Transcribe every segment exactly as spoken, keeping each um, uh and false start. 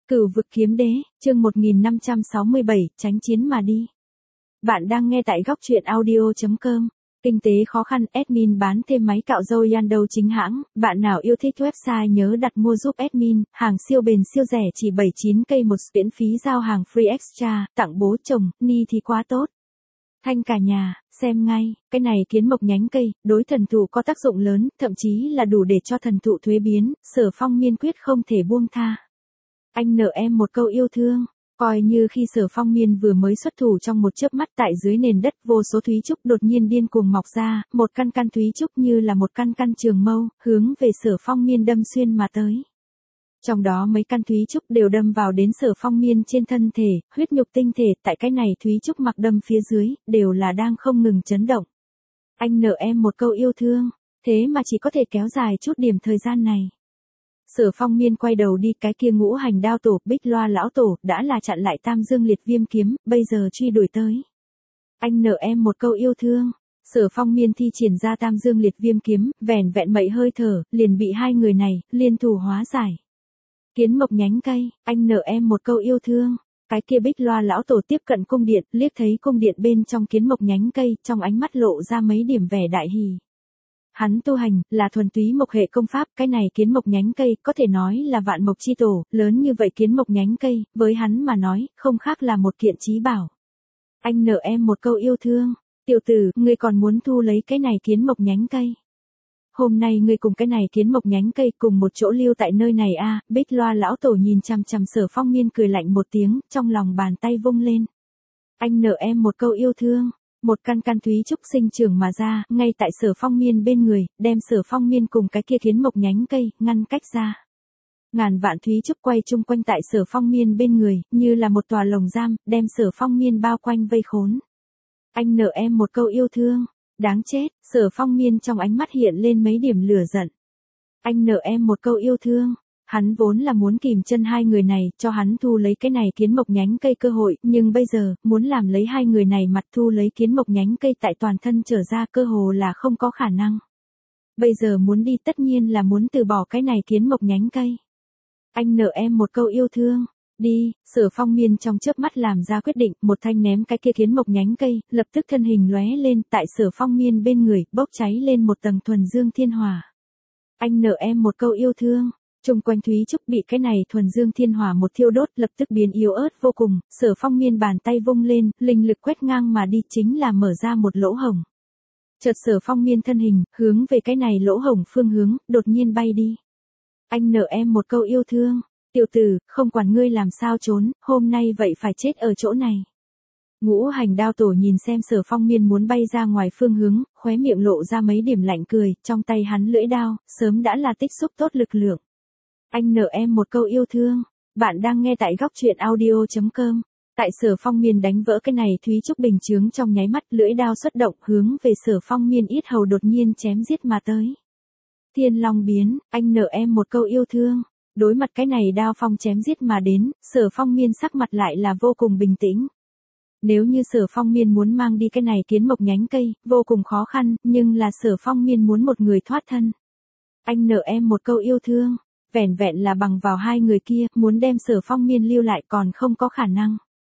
Cửu vực kiếm đế, chương một nghìn năm trăm sáu mươi bảy, tránh chiến mà đi. Bạn đang nghe tại góc truyện audio chấm com. Kinh tế khó khăn, admin bán thêm máy cạo râu Yando chính hãng. Bạn nào yêu thích website nhớ đặt mua giúp admin, hàng siêu bền siêu rẻ chỉ bảy mươi chín k một, miễn phí giao hàng free extra, tặng bố chồng, ni thì quá tốt. Thanh cả nhà, xem ngay, cái này kiến mộc nhánh cây, đối thần thụ có tác dụng lớn, thậm chí là đủ để cho thần thụ thuế biến, Sở Phong miên quyết không thể buông tha. Anh nợ em một câu yêu thương, coi như khi Sở Phong miên vừa mới xuất thủ trong một chớp mắt tại dưới nền đất vô số thúy trúc đột nhiên điên cuồng mọc ra, một căn căn thúy trúc như là một căn căn trường mâu, hướng về Sở Phong miên đâm xuyên mà tới. Trong đó mấy căn thúy trúc đều đâm vào đến Sở Phong miên trên thân thể, huyết nhục tinh thể, tại cái này thúy trúc mặc đâm phía dưới, đều là đang không ngừng chấn động. Anh nợ em một câu yêu thương, thế mà chỉ có thể kéo dài chút điểm thời gian này. Sở Phong miên quay đầu đi, cái kia ngũ hành đao tổ, Bích Loa lão tổ, đã là chặn lại Tam Dương liệt viêm kiếm, bây giờ truy đuổi tới. Anh nợ em một câu yêu thương. Sở Phong miên thi triển ra Tam Dương liệt viêm kiếm, vẻn vẹn mấy hơi thở, liền bị hai người này, liên thủ hóa giải. Kiến mộc nhánh cây, anh nợ em một câu yêu thương. Cái kia Bích Loa lão tổ tiếp cận cung điện, liếc thấy cung điện bên trong kiến mộc nhánh cây, trong ánh mắt lộ ra mấy điểm vẻ đại hỉ. Hắn tu hành, là thuần túy mộc hệ công pháp, cái này kiến mộc nhánh cây, có thể nói là vạn mộc chi tổ, lớn như vậy kiến mộc nhánh cây, với hắn mà nói, không khác là một kiện chí bảo. Anh nợ em một câu yêu thương, tiểu tử, ngươi còn muốn thu lấy cái này kiến mộc nhánh cây. Hôm nay ngươi cùng cái này kiến mộc nhánh cây cùng một chỗ lưu tại nơi này a à, Bích Loa lão tổ nhìn chằm chằm Sở Phong miên cười lạnh một tiếng, trong lòng bàn tay vung lên. Anh nợ em một câu yêu thương. Một căn căn thúy trúc sinh trưởng mà ra, ngay tại Sở Phong miên bên người, đem Sở Phong miên cùng cái kia kiến mộc nhánh cây, ngăn cách ra. Ngàn vạn thúy trúc quay chung quanh tại Sở Phong miên bên người, như là một tòa lồng giam, đem Sở Phong miên bao quanh vây khốn. Anh nợ em một câu yêu thương, đáng chết, Sở Phong miên trong ánh mắt hiện lên mấy điểm lửa giận. Anh nợ em một câu yêu thương. Hắn vốn là muốn kìm chân hai người này, cho hắn thu lấy cái này kiến mộc nhánh cây cơ hội, nhưng bây giờ, muốn làm lấy hai người này mặt thu lấy kiến mộc nhánh cây tại toàn thân trở ra cơ hồ là không có khả năng. Bây giờ muốn đi tất nhiên là muốn từ bỏ cái này kiến mộc nhánh cây. Anh nợ em một câu yêu thương, đi, Sở Phong miên trong chớp mắt làm ra quyết định, một thanh ném cái kia kiến mộc nhánh cây, lập tức thân hình lóe lên, tại Sở Phong miên bên người, bốc cháy lên một tầng thuần dương thiên hỏa. Anh nợ em một câu yêu thương. Trung quanh thúy trúc bị cái này thuần dương thiên hỏa một thiêu đốt, lập tức biến yếu ớt vô cùng, Sở Phong miên bàn tay vung lên, linh lực quét ngang mà đi, chính là mở ra một lỗ hổng. Chợt Sở Phong miên thân hình, hướng về cái này lỗ hổng phương hướng, đột nhiên bay đi. Anh nợ em một câu yêu thương, tiểu tử, không quản ngươi làm sao trốn, hôm nay vậy phải chết ở chỗ này. Ngũ hành đao tổ nhìn xem Sở Phong miên muốn bay ra ngoài phương hướng, khóe miệng lộ ra mấy điểm lạnh cười, trong tay hắn lưỡi đao, sớm đã là tích xúc tốt lực lượng. Anh nợ em một câu yêu thương. Bạn đang nghe tại góc truyện audio chấm com. Tại Sở Phong miên đánh vỡ cái này thúy trúc bình chướng trong nháy mắt, lưỡi đao xuất động hướng về Sở Phong miên yết hầu đột nhiên chém giết mà tới. Thiên Long biến, anh nợ em một câu yêu thương. Đối mặt cái này đao phong chém giết mà đến, Sở Phong miên sắc mặt lại là vô cùng bình tĩnh. Nếu như Sở Phong miên muốn mang đi cái này kiến mộc nhánh cây, vô cùng khó khăn, nhưng là Sở Phong miên muốn một người thoát thân. Anh nợ em một câu yêu thương. Vẻn vẹn là bằng vào hai người kia, muốn đem Sở Phong miên lưu lại còn không có khả năng.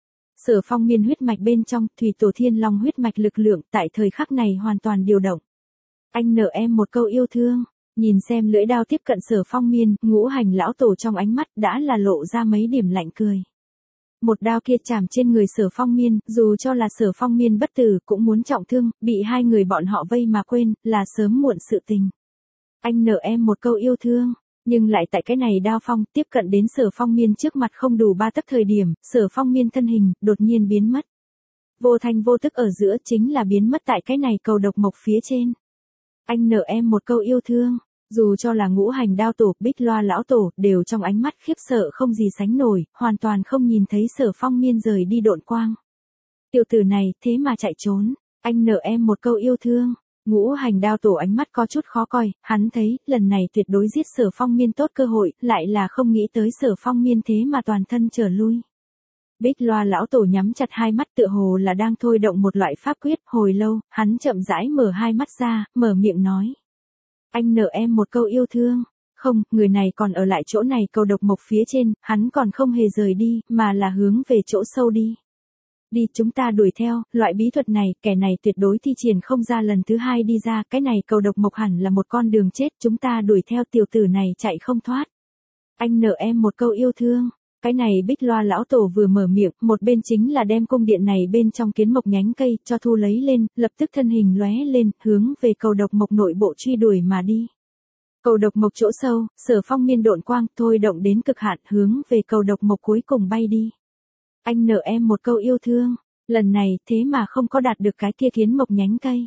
Sở Phong miên huyết mạch bên trong, thủy tổ thiên long huyết mạch lực lượng, tại thời khắc này hoàn toàn điều động. Anh nợ em một câu yêu thương, nhìn xem lưỡi đao tiếp cận Sở Phong miên, ngũ hành lão tổ trong ánh mắt đã là lộ ra mấy điểm lạnh cười. Một đao kia chạm trên người Sở Phong miên, dù cho là Sở Phong miên bất tử cũng muốn trọng thương, bị hai người bọn họ vây mà quên, là sớm muộn sự tình. Anh nợ em một câu yêu thương. Nhưng lại tại cái này đao phong tiếp cận đến Sở Phong miên trước mặt không đủ ba tấc thời điểm, Sở Phong miên thân hình, đột nhiên biến mất. Vô thanh vô tức ở giữa chính là biến mất tại cái này cầu độc mộc phía trên. Anh nợ em một câu yêu thương, dù cho là ngũ hành đao tổ, Bích Loa lão tổ, đều trong ánh mắt khiếp sợ không gì sánh nổi, hoàn toàn không nhìn thấy Sở Phong miên rời đi độn quang. Tiểu tử này, thế mà chạy trốn, anh nợ em một câu yêu thương. Ngũ hành đao tổ ánh mắt có chút khó coi, hắn thấy, lần này tuyệt đối giết Sở Phong miên tốt cơ hội, lại là không nghĩ tới Sở Phong miên thế mà toàn thân trở lui. Bích Loa lão tổ nhắm chặt hai mắt tựa hồ là đang thôi động một loại pháp quyết, hồi lâu, hắn chậm rãi mở hai mắt ra, mở miệng nói. Anh nợ em một câu yêu thương, Không, người này còn ở lại chỗ này cầu độc mộc phía trên, hắn còn không hề rời đi, mà là hướng về chỗ sâu đi. Đi, chúng ta đuổi theo, loại bí thuật này, kẻ này tuyệt đối thi triển không ra lần thứ hai đi ra, cái này cầu độc mộc hẳn là một con đường chết, chúng ta đuổi theo tiểu tử này chạy không thoát. Anh nợ em một câu yêu thương. Cái này Bích Loa lão tổ vừa mở miệng, một bên chính là đem cung điện này bên trong kiến mộc nhánh cây, cho thu lấy lên, lập tức thân hình lóe lên, hướng về cầu độc mộc nội bộ truy đuổi mà đi. Cầu độc mộc chỗ sâu, Sở Phong miên độn quang, thôi động đến cực hạn, hướng về cầu độc mộc cuối cùng bay đi. Anh nợ em một câu yêu thương, lần này, thế mà không có đạt được cái kia kiến mộc nhánh cây.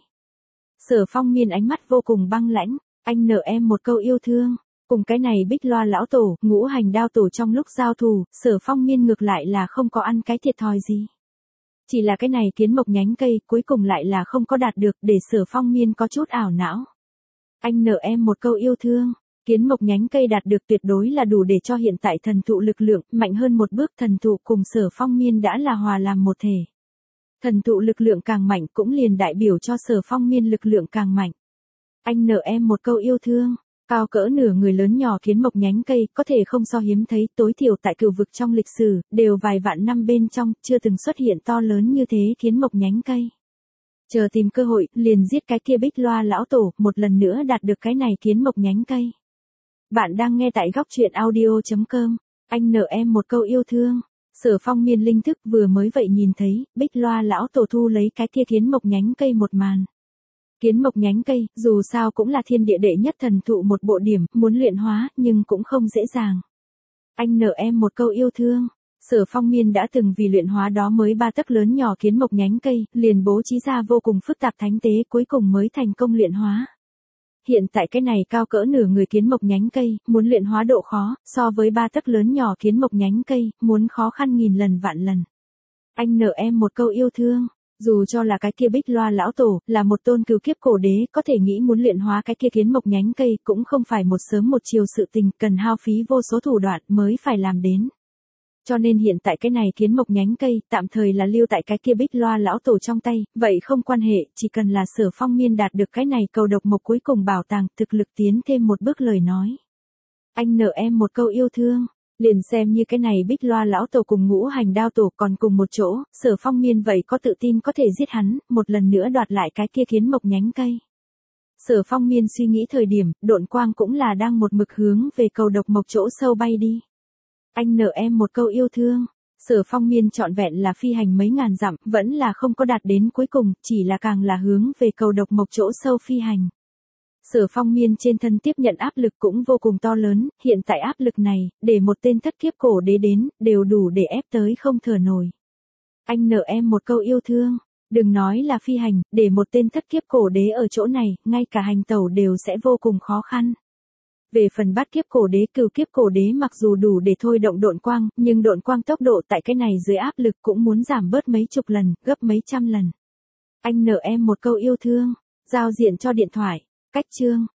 Sở Phong miên ánh mắt vô cùng băng lãnh, anh nợ em một câu yêu thương. Cùng cái này Bích Loa lão tổ, Ngũ Hành đao tổ trong lúc giao thủ, Sở Phong miên ngược lại là không có ăn cái thiệt thòi gì. Chỉ là cái này kiến mộc nhánh cây, cuối cùng lại là không có đạt được, để Sở Phong miên có chút ảo não. Anh nợ em một câu yêu thương, kiến mộc nhánh cây đạt được tuyệt đối là đủ để cho hiện tại thần thụ lực lượng, mạnh hơn một bước, thần thụ cùng Sở Phong miên đã là hòa làm một thể. Thần thụ lực lượng càng mạnh cũng liền đại biểu cho Sở Phong miên lực lượng càng mạnh. Anh nợ em một câu yêu thương. Cao cỡ nửa người lớn nhỏ kiến mộc nhánh cây, có thể không so hiếm thấy, tối thiểu tại cửu vực trong lịch sử, đều vài vạn năm bên trong, chưa từng xuất hiện to lớn như thế kiến mộc nhánh cây. Chờ tìm cơ hội, liền giết cái kia Bích Loa lão tổ, một lần nữa đạt được cái này kiến mộc nhánh cây. Bạn đang nghe tại góc truyện audio chấm com, anh nợ em một câu yêu thương. Sở Phong miên linh thức vừa mới vậy nhìn thấy, Bích Loa lão tổ thu lấy cái kia kiến mộc nhánh cây một màn. Kiến mộc nhánh cây, dù sao cũng là thiên địa đệ nhất thần thụ một bộ điểm, muốn luyện hóa, nhưng cũng không dễ dàng. Anh nợ em một câu yêu thương. Sở Phong miên đã từng vì luyện hóa đó mới ba tấc lớn nhỏ kiến mộc nhánh cây, liền bố trí ra vô cùng phức tạp thánh tế, cuối cùng mới thành công luyện hóa. Hiện tại cái này cao cỡ nửa người kiến mộc nhánh cây, muốn luyện hóa độ khó, so với ba tấc lớn nhỏ kiến mộc nhánh cây, muốn khó khăn nghìn lần vạn lần. Anh nợ em một câu yêu thương. Dù cho là cái kia Bích Loa lão tổ, là một tôn cửu kiếp cổ đế, có thể nghĩ muốn luyện hóa cái kia kiến mộc nhánh cây, cũng không phải một sớm một chiều sự tình, cần hao phí vô số thủ đoạn mới phải làm đến. Cho nên hiện tại cái này kiến mộc nhánh cây, tạm thời là lưu tại cái kia Bích Loa lão tổ trong tay, vậy không quan hệ, chỉ cần là Sở Phong miên đạt được cái này cầu độc mộc cuối cùng bảo tàng, thực lực tiến thêm một bước lời nói. Anh nợ em một câu yêu thương. Liền xem như cái này Bích Loa lão tổ cùng Ngũ Hành đao tổ còn cùng một chỗ, Sở Phong miên vậy có tự tin có thể giết hắn, một lần nữa đoạt lại cái kia kiến mộc nhánh cây. Sở Phong miên suy nghĩ thời điểm, độn quang cũng là đang một mực hướng về cầu độc mộc chỗ sâu bay đi. Anh nợ em một câu yêu thương. Sở Phong miên trọn vẹn là phi hành mấy ngàn dặm, vẫn là không có đạt đến cuối cùng, chỉ là càng là hướng về cầu độc mộc chỗ sâu phi hành. Sở Phong miên trên thân tiếp nhận áp lực cũng vô cùng to lớn, hiện tại áp lực này, để một tên thất kiếp cổ đế đến, đều đủ để ép tới không thở nổi. Anh nợ em một câu yêu thương, đừng nói là phi hành, để một tên thất kiếp cổ đế ở chỗ này, ngay cả hành tẩu đều sẽ vô cùng khó khăn. Về phần bát kiếp cổ đế, cửu kiếp cổ đế mặc dù đủ để thôi động độn quang, nhưng độn quang tốc độ tại cái này dưới áp lực cũng muốn giảm bớt mấy chục lần, gấp mấy trăm lần. Anh nợ em một câu yêu thương, giao diện cho điện thoại. Cách chương